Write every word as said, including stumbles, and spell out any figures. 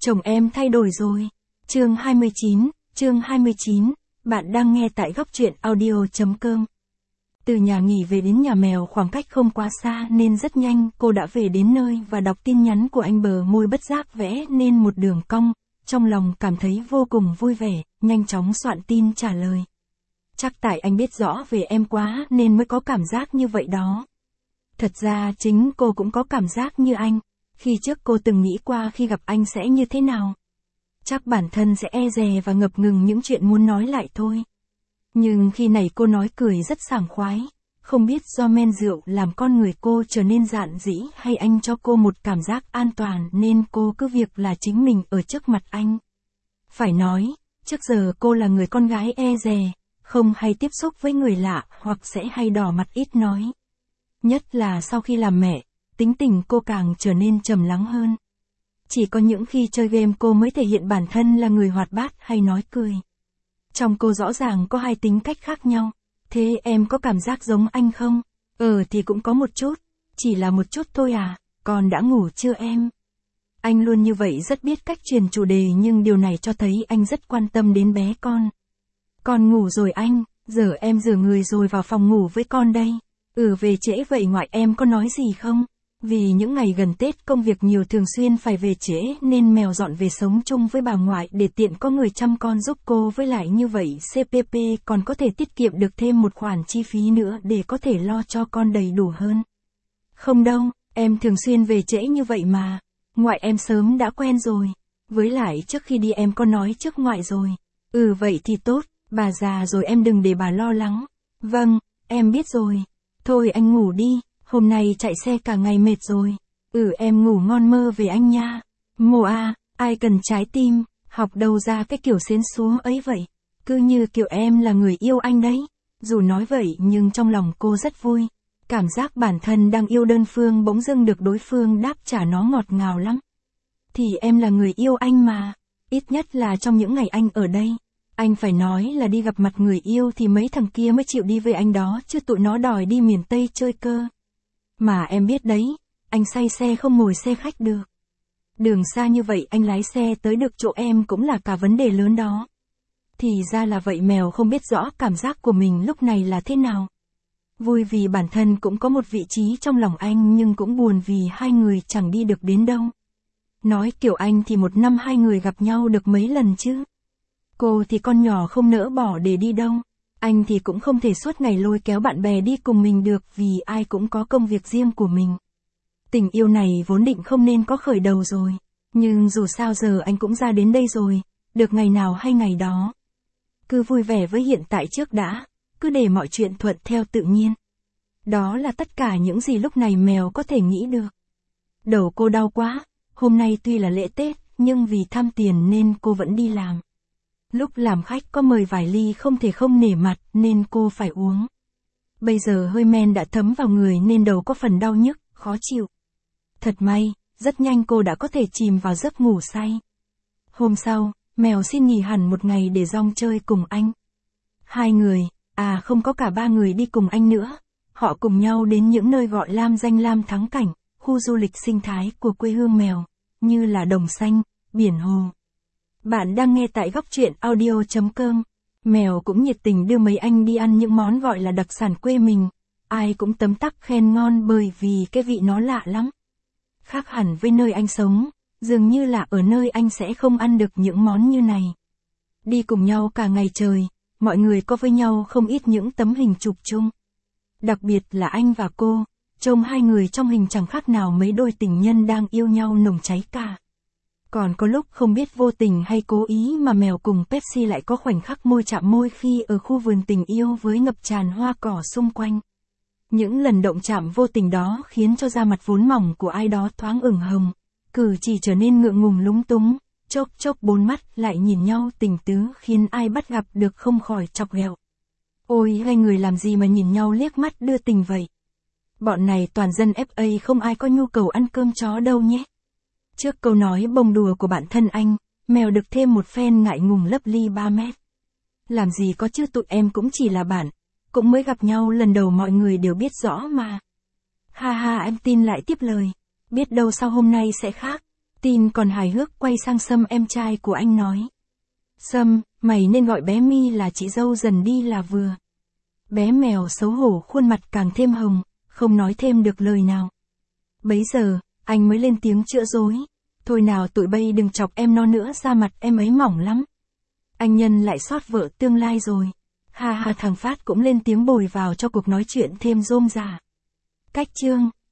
Chồng em thay đổi rồi. Chương hai mươi chín, chương hai mươi chín, bạn đang nghe tại góc truyện audio chấm com. Từ nhà nghỉ về đến nhà mèo khoảng cách không quá xa nên rất nhanh cô đã về đến nơi và đọc tin nhắn của anh, bờ môi bất giác vẽ nên một đường cong, trong lòng cảm thấy vô cùng vui vẻ, nhanh chóng soạn tin trả lời. Chắc tại anh biết rõ về em quá nên mới có cảm giác như vậy đó. Thật ra chính cô cũng có cảm giác như anh, khi trước cô từng nghĩ qua khi gặp anh sẽ như thế nào. Chắc bản thân sẽ e dè và ngập ngừng những chuyện muốn nói lại thôi. Nhưng khi này cô nói cười rất sảng khoái, không biết do men rượu làm con người cô trở nên dạn dĩ hay anh cho cô một cảm giác an toàn nên cô cứ việc là chính mình ở trước mặt anh. Phải nói, trước giờ cô là người con gái e dè, không hay tiếp xúc với người lạ hoặc sẽ hay đỏ mặt ít nói. Nhất là sau khi làm mẹ, tính tình cô càng trở nên trầm lắng hơn. Chỉ có những khi chơi game cô mới thể hiện bản thân là người hoạt bát hay nói cười. Trong cô rõ ràng có hai tính cách khác nhau. Thế em có cảm giác giống anh không? Ờ thì cũng có một chút. Chỉ là một chút thôi à, còn đã ngủ chưa em? Anh luôn như vậy, rất biết cách truyền chủ đề, nhưng điều này cho thấy anh rất quan tâm đến bé con. Con ngủ rồi anh, giờ em rửa người rồi vào phòng ngủ với con đây. Ừ, về trễ vậy ngoại em có nói gì không? Vì những ngày gần Tết công việc nhiều, thường xuyên phải về trễ nên mèo dọn về sống chung với bà ngoại để tiện có người chăm con giúp cô, với lại như vậy xê pê pê còn có thể tiết kiệm được thêm một khoản chi phí nữa để có thể lo cho con đầy đủ hơn. Không đâu, em thường xuyên về trễ như vậy mà. Ngoại em sớm đã quen rồi. Với lại trước khi đi em có nói trước ngoại rồi. Ừ vậy thì tốt, bà già rồi em đừng để bà lo lắng. Vâng, em biết rồi. Thôi anh ngủ đi. Hôm nay chạy xe cả ngày mệt rồi. Ừ em ngủ ngon mơ về anh nha. Mồ à, ai cần trái tim, học đâu ra cái kiểu xến xúa ấy vậy. Cứ như kiểu em là người yêu anh đấy. Dù nói vậy nhưng trong lòng cô rất vui. Cảm giác bản thân đang yêu đơn phương bỗng dưng được đối phương đáp trả nó ngọt ngào lắm. Thì em là người yêu anh mà. Ít nhất là trong những ngày anh ở đây. Anh phải nói là đi gặp mặt người yêu thì mấy thằng kia mới chịu đi với anh đó, chứ tụi nó đòi đi miền Tây chơi cơ. Mà em biết đấy, anh say xe không ngồi xe khách được. Đường xa như vậy anh lái xe tới được chỗ em cũng là cả vấn đề lớn đó. Thì ra là vậy, mèo không biết rõ cảm giác của mình lúc này là thế nào. Vui vì bản thân cũng có một vị trí trong lòng anh, nhưng cũng buồn vì hai người chẳng đi được đến đâu. Nói kiểu anh thì một năm hai người gặp nhau được mấy lần chứ. Cô thì con nhỏ không nỡ bỏ để đi đâu. Anh thì cũng không thể suốt ngày lôi kéo bạn bè đi cùng mình được, vì ai cũng có công việc riêng của mình. Tình yêu này vốn định không nên có khởi đầu rồi. Nhưng dù sao giờ anh cũng ra đến đây rồi, được ngày nào hay ngày đó. Cứ vui vẻ với hiện tại trước đã, cứ để mọi chuyện thuận theo tự nhiên. Đó là tất cả những gì lúc này mèo có thể nghĩ được. Đầu cô đau quá, hôm nay tuy là lễ Tết, nhưng vì tham tiền nên cô vẫn đi làm. Lúc làm khách có mời vài ly không thể không nể mặt nên cô phải uống. Bây giờ hơi men đã thấm vào người nên đầu có phần đau nhức, khó chịu. Thật may, rất nhanh cô đã có thể chìm vào giấc ngủ say. Hôm sau, mèo xin nghỉ hẳn một ngày để rong chơi cùng anh. Hai người, à không có cả ba người đi cùng anh nữa. Họ cùng nhau đến những nơi gọi lam danh lam thắng cảnh, khu du lịch sinh thái của quê hương mèo, như là đồng xanh, biển hồ. Bạn đang nghe tại góc truyện audio chấm com. Mèo cũng nhiệt tình đưa mấy anh đi ăn những món gọi là đặc sản quê mình. Ai cũng tấm tắc khen ngon bởi vì cái vị nó lạ lắm. Khác hẳn với nơi anh sống, dường như là ở nơi anh sẽ không ăn được những món như này. Đi cùng nhau cả ngày trời, mọi người có với nhau không ít những tấm hình chụp chung. Đặc biệt là anh và cô, trông hai người trong hình chẳng khác nào mấy đôi tình nhân đang yêu nhau nồng cháy cả. Còn có lúc không biết vô tình hay cố ý mà mèo cùng Pepsi lại có khoảnh khắc môi chạm môi khi ở khu vườn tình yêu với ngập tràn hoa cỏ xung quanh. Những lần động chạm vô tình đó khiến cho da mặt vốn mỏng của ai đó thoáng ửng hồng, cử chỉ trở nên ngượng ngùng lúng túng, chốc chốc bốn mắt lại nhìn nhau tình tứ khiến ai bắt gặp được không khỏi chọc ghẹo. Ôi, hai người làm gì mà nhìn nhau liếc mắt đưa tình vậy? Bọn này toàn dân ép a, không ai có nhu cầu ăn cơm chó đâu nhé. Trước câu nói bông đùa của bạn thân anh, mèo được thêm một phen ngại ngùng lấp ly ba mét. Làm gì có chứ, tụi em cũng chỉ là bạn, cũng mới gặp nhau lần đầu, mọi người đều biết rõ mà. Ha ha, em tin lại tiếp lời, biết đâu sau hôm nay sẽ khác. Tin còn hài hước quay sang Sâm em trai của anh nói. Sâm, mày nên gọi bé My là chị dâu dần đi là vừa. Bé mèo xấu hổ khuôn mặt càng thêm hồng, không nói thêm được lời nào. Bấy giờ, anh mới lên tiếng chữa dối. Thôi nào tụi bay đừng chọc em no nữa, da mặt em ấy mỏng lắm. Anh Nhân lại xót vợ tương lai rồi. Ha ha, thằng Phát cũng lên tiếng bồi vào cho cuộc nói chuyện thêm rôm rả. Cách chương